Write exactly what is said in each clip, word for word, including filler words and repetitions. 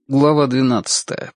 Глава двенадцатая.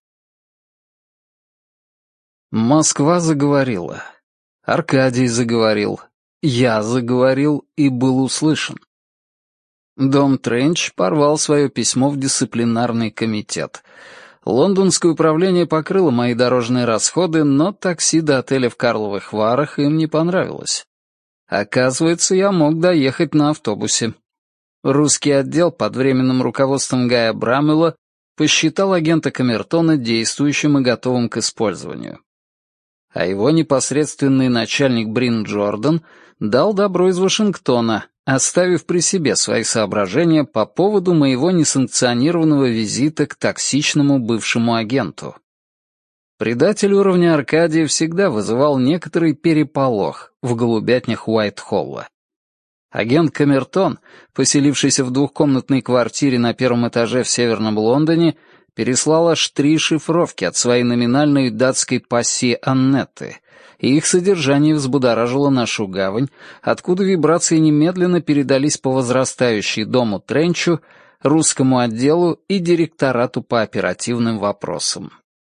Москва заговорила. Аркадий заговорил. Я заговорил и был услышан. Дом Тренч порвал свое письмо в дисциплинарный комитет. Лондонское управление покрыло мои дорожные расходы, но такси до отеля в Карловых Варах им не понравилось. Оказывается, я мог доехать на автобусе. Русский отдел под временным руководством Гая Брамвелла посчитал агента Камертона действующим и готовым к использованию. А его непосредственный начальник Брин Джордан дал добро из Вашингтона, оставив при себе свои соображения по поводу моего несанкционированного визита к токсичному бывшему агенту. Предатель уровня Аркадия всегда вызывал некоторый переполох в голубятнях Уайт-Холла. Агент Камертон, поселившийся в двухкомнатной квартире на первом этаже в Северном Лондоне, переслал аж три шифровки от своей номинальной датской пассии Аннетты, и их содержание взбудоражило нашу гавань, откуда вибрации немедленно передались по возрастающей дому Тренчу, русскому отделу и директорату по оперативным вопросам.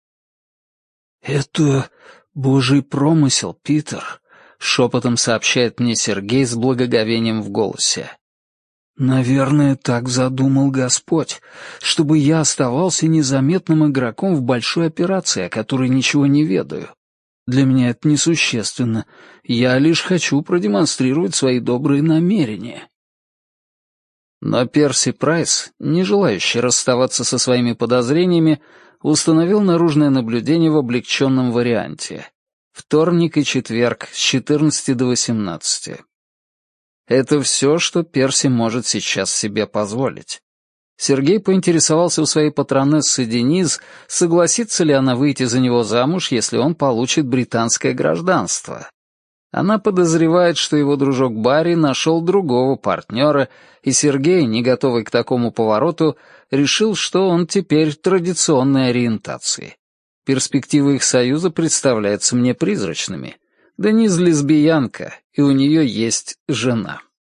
«Это божий промысел, Питер», — шепотом сообщает мне Сергей с благоговением в голосе. «Наверное, так задумал Господь, чтобы я оставался незаметным игроком в большой операции, о которой ничего не ведаю. Для меня это несущественно. Я лишь хочу продемонстрировать свои добрые намерения». Но Перси Прайс, не желающий расставаться со своими подозрениями, установил наружное наблюдение в облегченном варианте. Вторник и четверг с четырнадцати до восемнадцати. Это все, что Перси может сейчас себе позволить. Сергей поинтересовался у своей патронессы Дениз, согласится ли она выйти за него замуж, если он получит британское гражданство. Она подозревает, что его дружок Барри нашел другого партнера, и Сергей, не готовый к такому повороту, решил, что он теперь традиционной ориентации. Перспективы их союза представляются мне призрачными. Дениз лесбиянка, и у нее есть жена.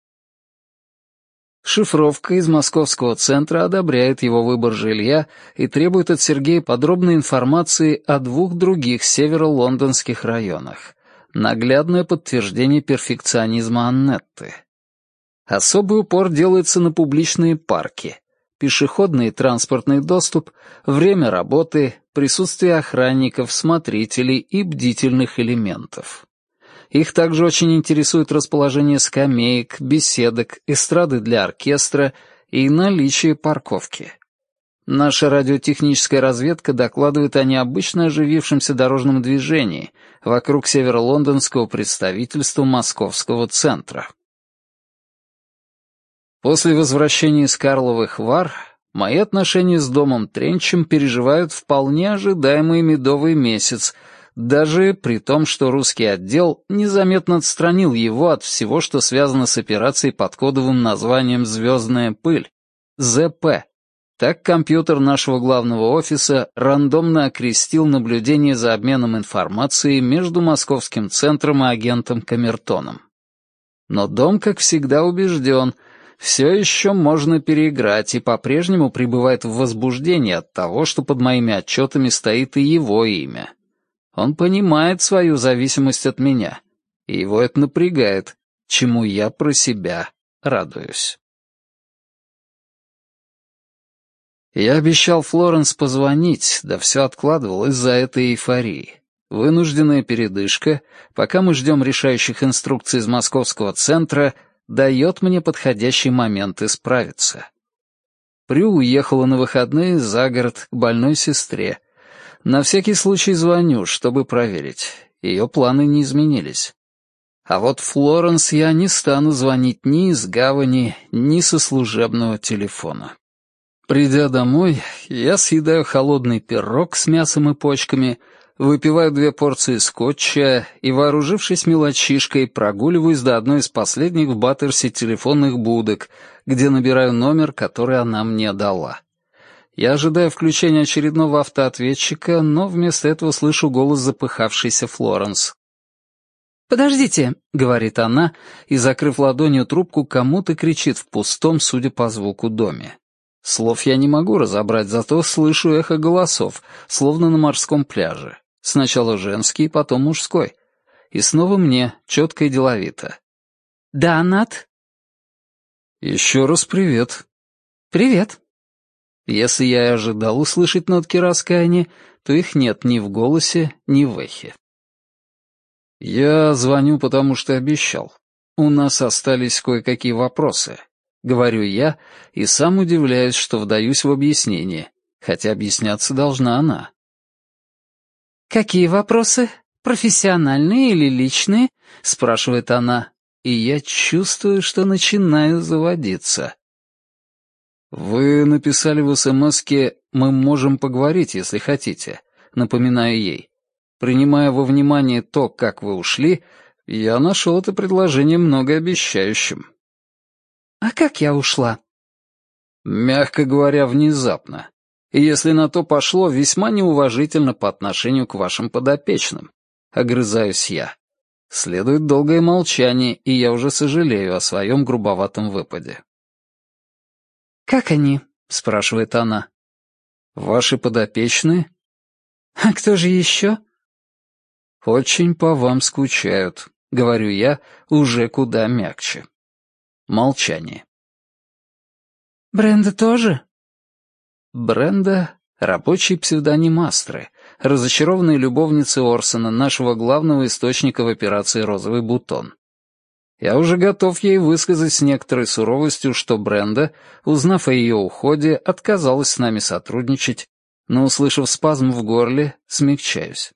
Шифровка из московского центра одобряет его выбор жилья и требует от Сергея подробной информации о двух других северо-лондонских районах. Наглядное подтверждение перфекционизма Аннетты. Особый упор делается на публичные парки. Пешеходный и транспортный доступ, время работы, присутствие охранников, смотрителей и бдительных элементов. Их также очень интересует расположение скамеек, беседок, эстрады для оркестра и наличие парковки. Наша радиотехническая разведка докладывает о необычно оживившемся дорожном движении вокруг северо-лондонского представительства Московского центра. После возвращения из Карловых Вар мои отношения с домом Тренчем переживают вполне ожидаемый медовый месяц, даже при том, что русский отдел незаметно отстранил его от всего, что связано с операцией под кодовым названием «Звездная пыль» — зэ пэ. Так компьютер нашего главного офиса рандомно окрестил наблюдение за обменом информацией между московским центром и агентом Камертоном. Но дом, как всегда, убежден — все еще можно переиграть и по-прежнему пребывает в возбуждении от того, что под моими отчетами стоит и его имя. Он понимает свою зависимость от меня, и его это напрягает, чему я про себя радуюсь. Я обещал Флоренс позвонить, да все откладывал из-за этой эйфории. Вынужденная передышка, пока мы ждем решающих инструкций из московского центра, дает мне подходящий момент исправиться. Прю уехала на выходные за город к больной сестре. На всякий случай звоню, чтобы проверить. Ее планы не изменились. А вот Флоренс я не стану звонить ни из гавани, ни со служебного телефона. Придя домой, я съедаю холодный пирог с мясом и почками, выпиваю две порции скотча и, вооружившись мелочишкой, прогуливаюсь до одной из последних в Баттерсе телефонных будок, где набираю номер, который она мне дала. Я ожидаю включения очередного автоответчика, но вместо этого слышу голос запыхавшейся Флоренс. «Подождите», — говорит она, и, закрыв ладонью трубку, кому-то кричит в пустом, судя по звуку, доме. Слов я не могу разобрать, зато слышу эхо голосов, словно на морском пляже. Сначала женский, потом мужской. И снова мне, четко и деловито. «Да, Нат?» «Еще раз привет». «Привет». Если я и ожидал услышать нотки раскаяния, то их нет ни в голосе, ни в эхе. «Я звоню, потому что обещал. У нас остались кое-какие вопросы», — говорю я, и сам удивляюсь, что вдаюсь в объяснение, хотя объясняться должна она. «Какие вопросы? Профессиональные или личные?» — спрашивает она, и я чувствую, что начинаю заводиться. «Вы написали в эсэмэске «Мы можем поговорить, если хотите», — напоминаю ей. Принимая во внимание то, как вы ушли, я нашел это предложение многообещающим». «А как я ушла?» «Мягко говоря, внезапно. И если на то пошло, весьма неуважительно по отношению к вашим подопечным», — огрызаюсь я. Следует долгое молчание, и я уже сожалею о своем грубоватом выпаде. «Как они?» — спрашивает она. «Ваши подопечные?» «А кто же еще?» «Очень по вам скучают», — говорю я, уже куда мягче. Молчание. «Бренда тоже?» Бренда — рабочий псевдоним Астры, разочарованной любовницы Орсона, нашего главного источника в операции «Розовый бутон». Я уже готов ей высказать с некоторой суровостью, что Бренда, узнав о ее уходе, отказалась с нами сотрудничать, но, услышав спазм в горле, смягчаюсь.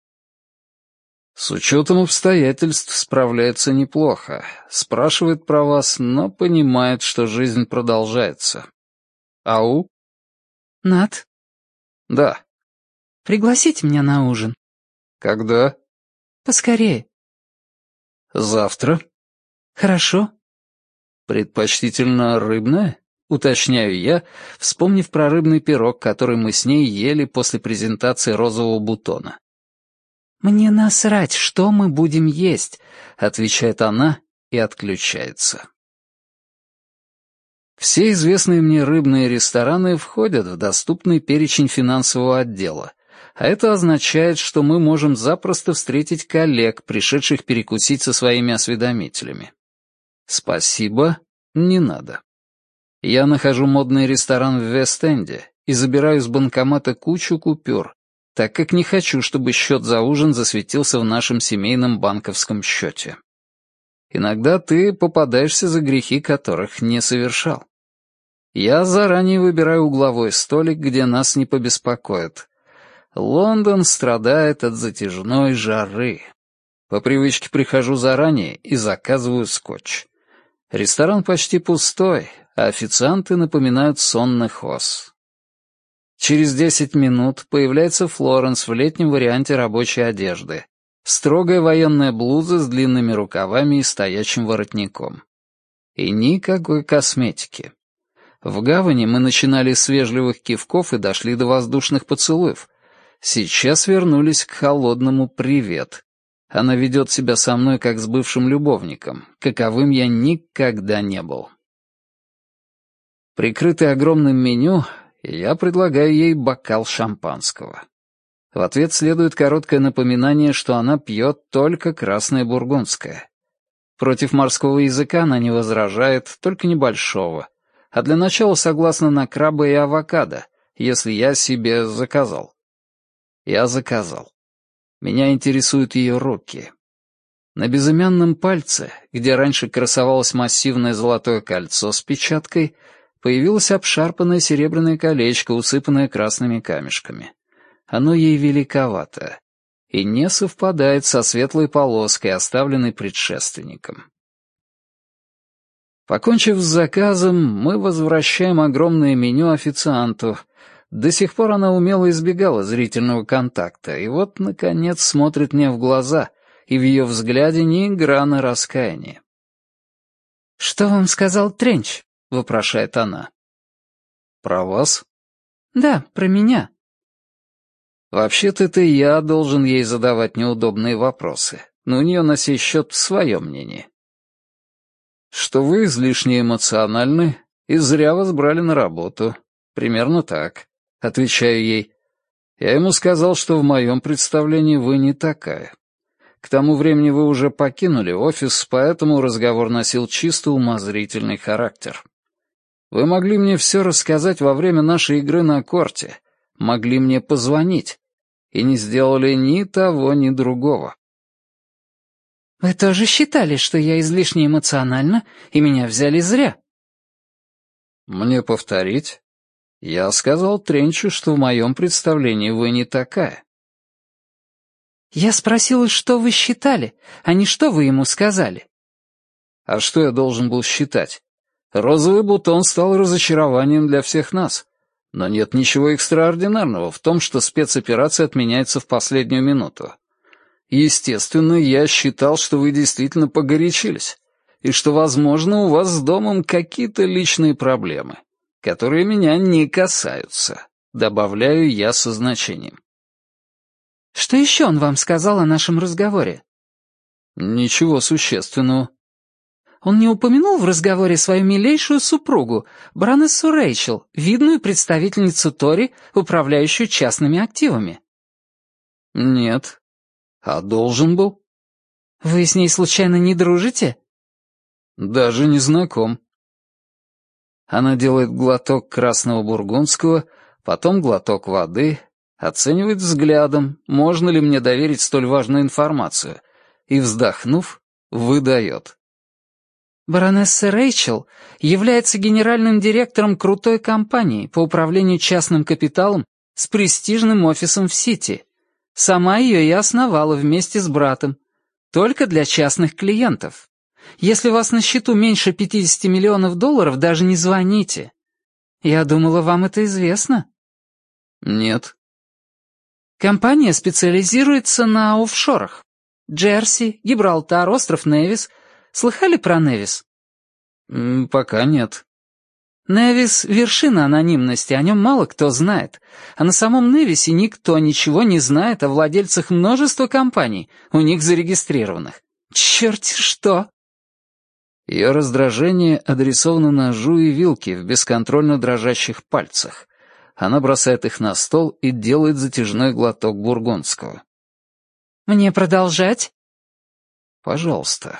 С учетом обстоятельств справляется неплохо. Спрашивает про вас, но понимает, что жизнь продолжается. Ау? Нат? Да. Пригласите меня на ужин. Когда? Поскорее. Завтра? Хорошо. Предпочтительно рыбное? Уточняю я, вспомнив про рыбный пирог, который мы с ней ели после презентации розового бутона. «Мне насрать, что мы будем есть», — отвечает она и отключается. Все известные мне рыбные рестораны входят в доступный перечень финансового отдела, а это означает, что мы можем запросто встретить коллег, пришедших перекусить со своими осведомителями. Спасибо, не надо. Я нахожу модный ресторан в Вест-Энде и забираю с банкомата кучу купюр, так как не хочу, чтобы счет за ужин засветился в нашем семейном банковском счете. Иногда ты попадаешься за грехи, которых не совершал. Я заранее выбираю угловой столик, где нас не побеспокоят. Лондон страдает от затяжной жары. По привычке прихожу заранее и заказываю скотч. Ресторан почти пустой, а официанты напоминают сонных ос. Через десять минут появляется Флоренс в летнем варианте рабочей одежды. Строгая военная блуза с длинными рукавами и стоячим воротником. И никакой косметики. В гавани мы начинали с вежливых кивков и дошли до воздушных поцелуев. Сейчас вернулись к холодному «привет». Она ведет себя со мной как с бывшим любовником, каковым я никогда не был. Прикрытый огромным меню, я предлагаю ей бокал шампанского. В ответ следует короткое напоминание, что она пьет только красное бургундское. Против морского языка она не возражает, только небольшого. А для начала согласна на краба и авокадо, если я себе заказал. Я заказал. Меня интересуют ее руки. На безымянном пальце, где раньше красовалось массивное золотое кольцо с печаткой, появилось обшарпанное серебряное колечко, усыпанное красными камешками. Оно ей великовато и не совпадает со светлой полоской, оставленной предшественником. Покончив с заказом, мы возвращаем огромное меню официанту. До сих пор она умело избегала зрительного контакта, и вот, наконец, смотрит мне в глаза, и в ее взгляде ни грана раскаяния. «Что вам сказал Тренч?» — вопрошает она. «Про вас?» «Да, про меня». Вообще-то это я должен ей задавать неудобные вопросы, но у нее на сей счет свое мнение. Что вы излишне эмоциональны и зря вас брали на работу, примерно так», — отвечаю ей. «Я ему сказал, что в моем представлении вы не такая. К тому времени вы уже покинули офис, поэтому разговор носил чисто умозрительный характер. Вы могли мне все рассказать во время нашей игры на корте, могли мне позвонить, и не сделали ни того, ни другого». «Вы тоже считали, что я излишне эмоциональна, и меня взяли зря?» «Мне повторить? Я сказал Тренчу, что в моем представлении вы не такая». «Я спросила, что вы считали, а не что вы ему сказали». «А что я должен был считать? Розовый бутон стал разочарованием для всех нас. Но нет ничего экстраординарного в том, что спецоперация отменяется в последнюю минуту. Естественно, я считал, что вы действительно погорячились, и что, возможно, у вас с домом какие-то личные проблемы, которые меня не касаются», — добавляю я со значением. «Что еще он вам сказал о нашем разговоре?» «Ничего существенного». «Он не упомянул в разговоре свою милейшую супругу, баронессу Рэйчел, видную представительницу Тори, управляющую частными активами?» «Нет. А должен был?» «Вы с ней случайно не дружите?» «Даже не знаком». Она делает глоток красного бургундского, потом глоток воды, оценивает взглядом, можно ли мне доверить столь важную информацию, и, вздохнув, выдает. «Баронесса Рэйчел является генеральным директором крутой компании по управлению частным капиталом с престижным офисом в Сити. Сама ее я основала вместе с братом. Только для частных клиентов. Если у вас на счету меньше пятьдесят миллионов долларов, даже не звоните. Я думала, вам это известно». «Нет». «Компания специализируется на офшорах. Джерси, Гибралтар, остров Невис. Слыхали про Невис?» М, «Пока нет». Невис — вершина анонимности, о нем мало кто знает. А на самом Невисе никто ничего не знает о владельцах множества компаний, у них зарегистрированных. Черт что!» Ее раздражение адресовано ножу и вилке в бесконтрольно дрожащих пальцах. Она бросает их на стол и делает затяжной глоток бургундского. «Мне продолжать?» «Пожалуйста».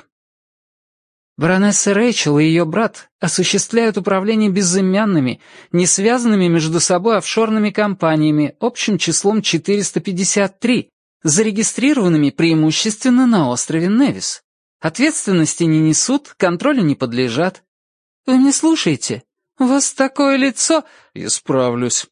Баронесса Рэйчел и ее брат осуществляют управление безымянными, не связанными между собой офшорными компаниями общим числом четыреста пятьдесят три, зарегистрированными преимущественно на острове Невис. Ответственности не несут, контролю не подлежат. Вы не слушаете? У вас такое лицо... Исправлюсь.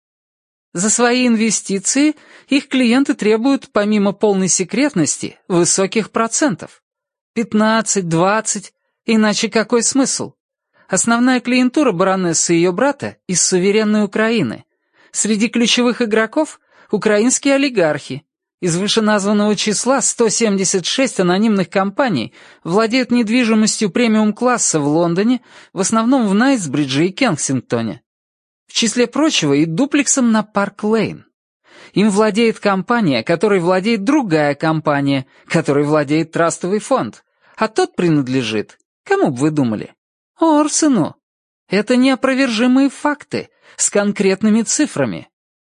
За свои инвестиции их клиенты требуют, помимо полной секретности, высоких процентов. Пятнадцать, двадцать, иначе какой смысл? Основная клиентура баронессы и ее брата из суверенной Украины. Среди ключевых игроков — украинские олигархи. Из вышеназванного числа сто семьдесят шесть анонимных компаний владеют недвижимостью премиум-класса в Лондоне, в основном в Найтсбридже и Кенсингтоне. В числе прочего и дуплексом на Парк-Лейн. Им владеет компания, которой владеет другая компания, которой владеет трастовый фонд. А тот принадлежит, кому бы вы думали? Орсену. Это неопровержимые факты с конкретными цифрами.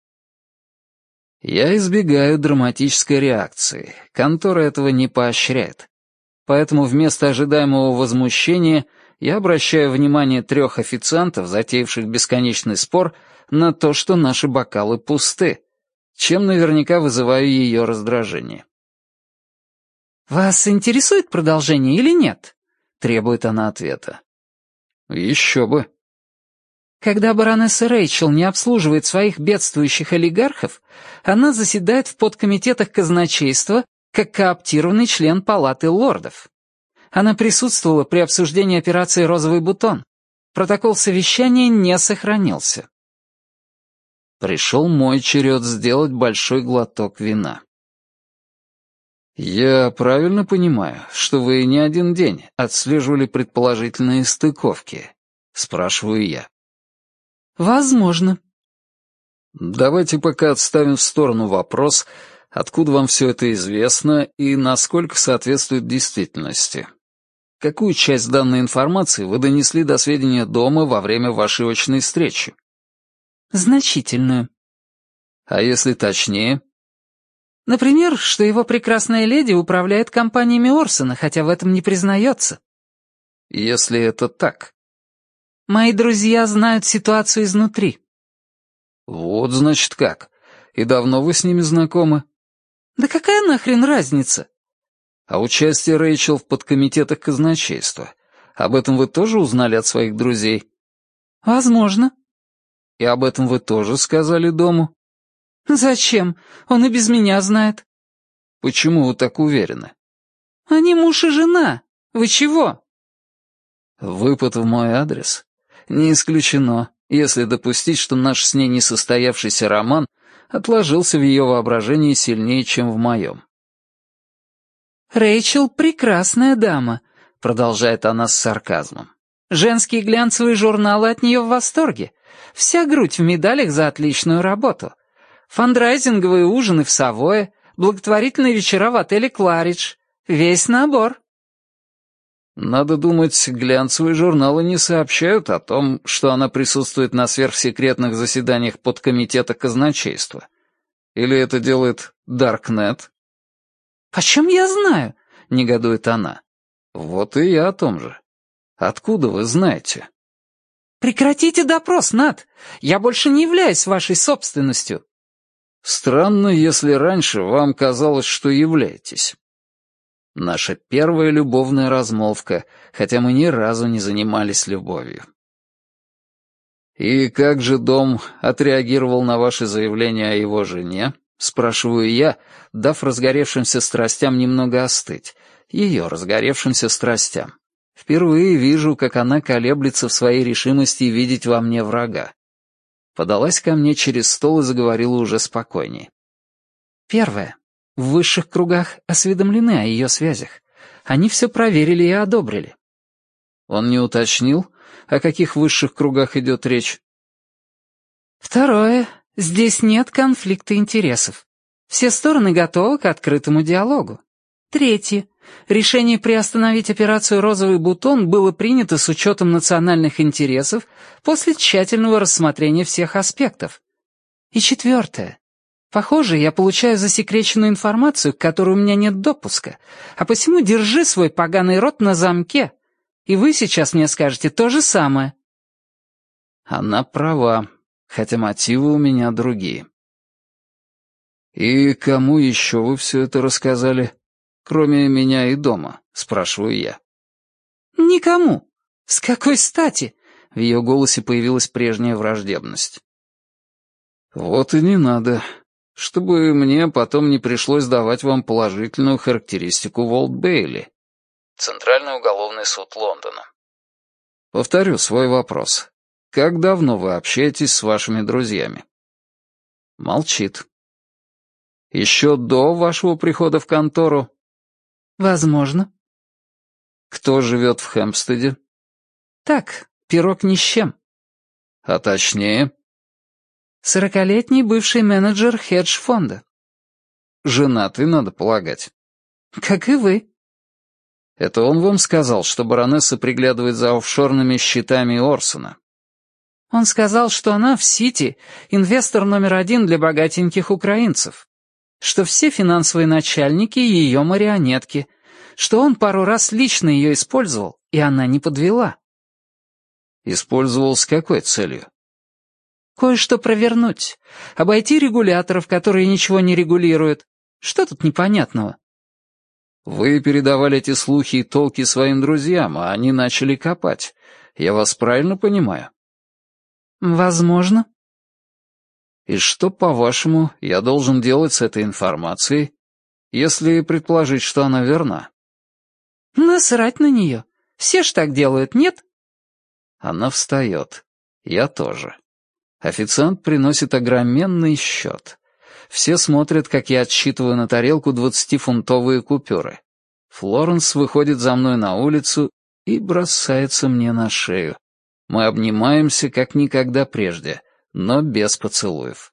Я избегаю драматической реакции. Контора этого не поощряет. Поэтому вместо ожидаемого возмущения я обращаю внимание трех официантов, затеявших бесконечный спор, на то, что наши бокалы пусты, чем наверняка вызываю ее раздражение. «Вас интересует продолжение или нет?» — требует она ответа. «Еще бы». Когда баронесса Рэйчел не обслуживает своих бедствующих олигархов, она заседает в подкомитетах казначейства как кооптированный член Палаты лордов. Она присутствовала при обсуждении операции «Розовый бутон». Протокол совещания не сохранился. Пришел мой черед сделать большой глоток вина. «Я правильно понимаю, что вы не один день отслеживали предположительные стыковки?» — спрашиваю я. «Возможно». Давайте пока отставим в сторону вопрос, откуда вам все это известно и насколько соответствует действительности. Какую часть данной информации вы донесли до сведения дома во время вашей очной встречи? Значительную. А если точнее? Например, что его прекрасная леди управляет компаниями Орсона, хотя в этом не признается. Если это так. Мои друзья знают ситуацию изнутри. Вот, значит, как. И давно вы с ними знакомы? Да какая нахрен разница? А участие Рэйчел в подкомитетах казначейства, об этом вы тоже узнали от своих друзей? Возможно. И об этом вы тоже сказали дому? Зачем? Он и без меня знает. Почему вы так уверены? Они муж и жена. Вы чего? Выпад в мой адрес? Не исключено, если допустить, что наш с ней несостоявшийся роман отложился в ее воображении сильнее, чем в моем. «Рэйчел — прекрасная дама», — продолжает она с сарказмом. «Женские глянцевые журналы от нее в восторге. Вся грудь в медалях за отличную работу. Фандрайзинговые ужины в Савое, благотворительные вечера в отеле «Кларидж». Весь набор». Надо думать, глянцевые журналы не сообщают о том, что она присутствует на сверхсекретных заседаниях подкомитета казначейства. Или это делает Даркнет? «Почем я знаю?» — негодует она. Вот и я о том же. Откуда вы знаете? «Прекратите допрос, Нат. Я больше не являюсь вашей собственностью». Странно, если раньше вам казалось, что являетесь. Наша первая любовная размолвка, хотя мы ни разу не занимались любовью. «И как же дом отреагировал на ваше заявление о его жене?» — спрашиваю я, дав разгоревшимся страстям немного остыть, ее разгоревшимся страстям. Впервые вижу, как она колеблется в своей решимости видеть во мне врага. Подалась ко мне через стол и заговорила уже спокойнее. «Первое. В высших кругах осведомлены о ее связях. Они все проверили и одобрили». Он не уточнил, о каких высших кругах идет речь. «Второе. Здесь нет конфликта интересов. Все стороны готовы к открытому диалогу. Третье. Решение приостановить операцию «Розовый бутон» было принято с учетом национальных интересов после тщательного рассмотрения всех аспектов. И четвертое. Похоже, я получаю засекреченную информацию, к которой у меня нет допуска, а посему держи свой поганый рот на замке, и вы сейчас мне скажете то же самое». Она права, хотя мотивы у меня другие. «И кому еще вы все это рассказали, кроме меня и дома?» — спрашиваю я. «Никому. С какой стати?» — в ее голосе появилась прежняя враждебность. «Вот и не надо. Чтобы мне потом не пришлось давать вам положительную характеристику Волт-Бейли. Центральный уголовный суд Лондона. Повторю свой вопрос. Как давно вы общаетесь с вашими друзьями?» Молчит. «Еще до вашего прихода в контору?» «Возможно». «Кто живет в Хэмпстеде?» «Так, пирог ни с чем». «А точнее?» «Сорокалетний бывший менеджер хедж-фонда». «Женатый, надо полагать». «Как и вы». «Это он вам сказал, что баронесса приглядывает за офшорными счетами Орсона?» «Он сказал, что она в Сити инвестор номер один для богатеньких украинцев, что все финансовые начальники — ее марионетки, что он пару раз лично ее использовал, и она не подвела». «Использовал с какой целью?» «Кое-что провернуть, обойти регуляторов, которые ничего не регулируют. Что тут непонятного?» «Вы передавали эти слухи и толки своим друзьям, а они начали копать. Я вас правильно понимаю?» «Возможно». «И что, по-вашему, я должен делать с этой информацией, если предположить, что она верна?» «Насрать на нее. Все ж так делают, нет?» Она встает. Я тоже. Официант приносит огроменный счет. Все смотрят, как я отсчитываю на тарелку двадцатифунтовые купюры. Флоренс выходит за мной на улицу и бросается мне на шею. Мы обнимаемся, как никогда прежде, но без поцелуев.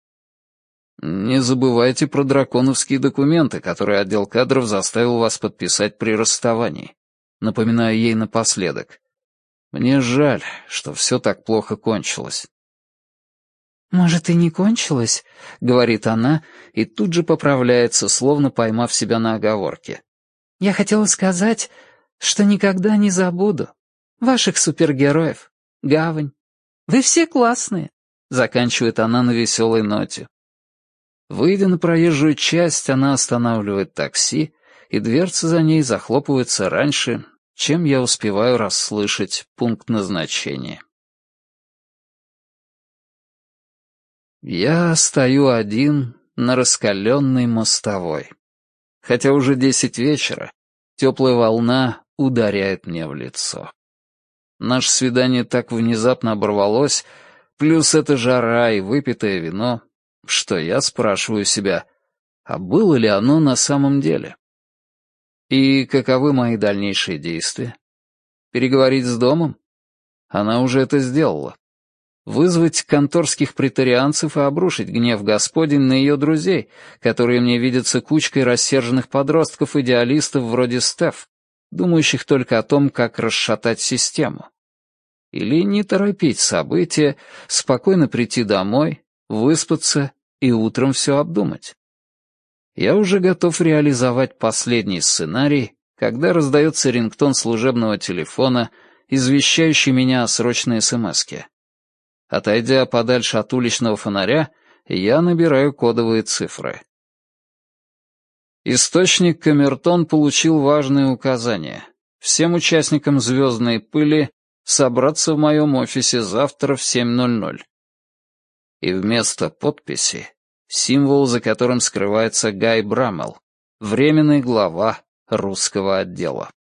«Не забывайте про драконовские документы, которые отдел кадров заставил вас подписать при расставании», — напоминаю ей напоследок. «Мне жаль, что все так плохо кончилось». «Может, и не кончилось?» — говорит она, и тут же поправляется, словно поймав себя на оговорке. «Я хотела сказать, что никогда не забуду ваших супергероев, Гавань. Вы все классные», — заканчивает она на веселой ноте. Выйдя на проезжую часть, она останавливает такси, и дверцы за ней захлопываются раньше, чем я успеваю расслышать пункт назначения. Я стою один на раскаленной мостовой. Хотя уже десять вечера, теплая волна ударяет мне в лицо. Наше свидание так внезапно оборвалось, плюс эта жара и выпитое вино, что я спрашиваю себя, а было ли оно на самом деле? И каковы мои дальнейшие действия? Переговорить с домом? Она уже это сделала. Вызвать конторских претарианцев и обрушить гнев Господень на ее друзей, которые мне видятся кучкой рассерженных подростков-идеалистов вроде Стеф, думающих только о том, как расшатать систему. Или не торопить события, спокойно прийти домой, выспаться и утром все обдумать. Я уже готов реализовать последний сценарий, когда раздается рингтон служебного телефона, извещающий меня о срочной эсэмэске. Отойдя подальше от уличного фонаря, я набираю кодовые цифры. Источник Камертон получил важные указания. Всем участникам «Звездной пыли» собраться в моем офисе завтра в семь ноль ноль. И вместо подписи символ, за которым скрывается Гай Браммел, временный глава русского отдела.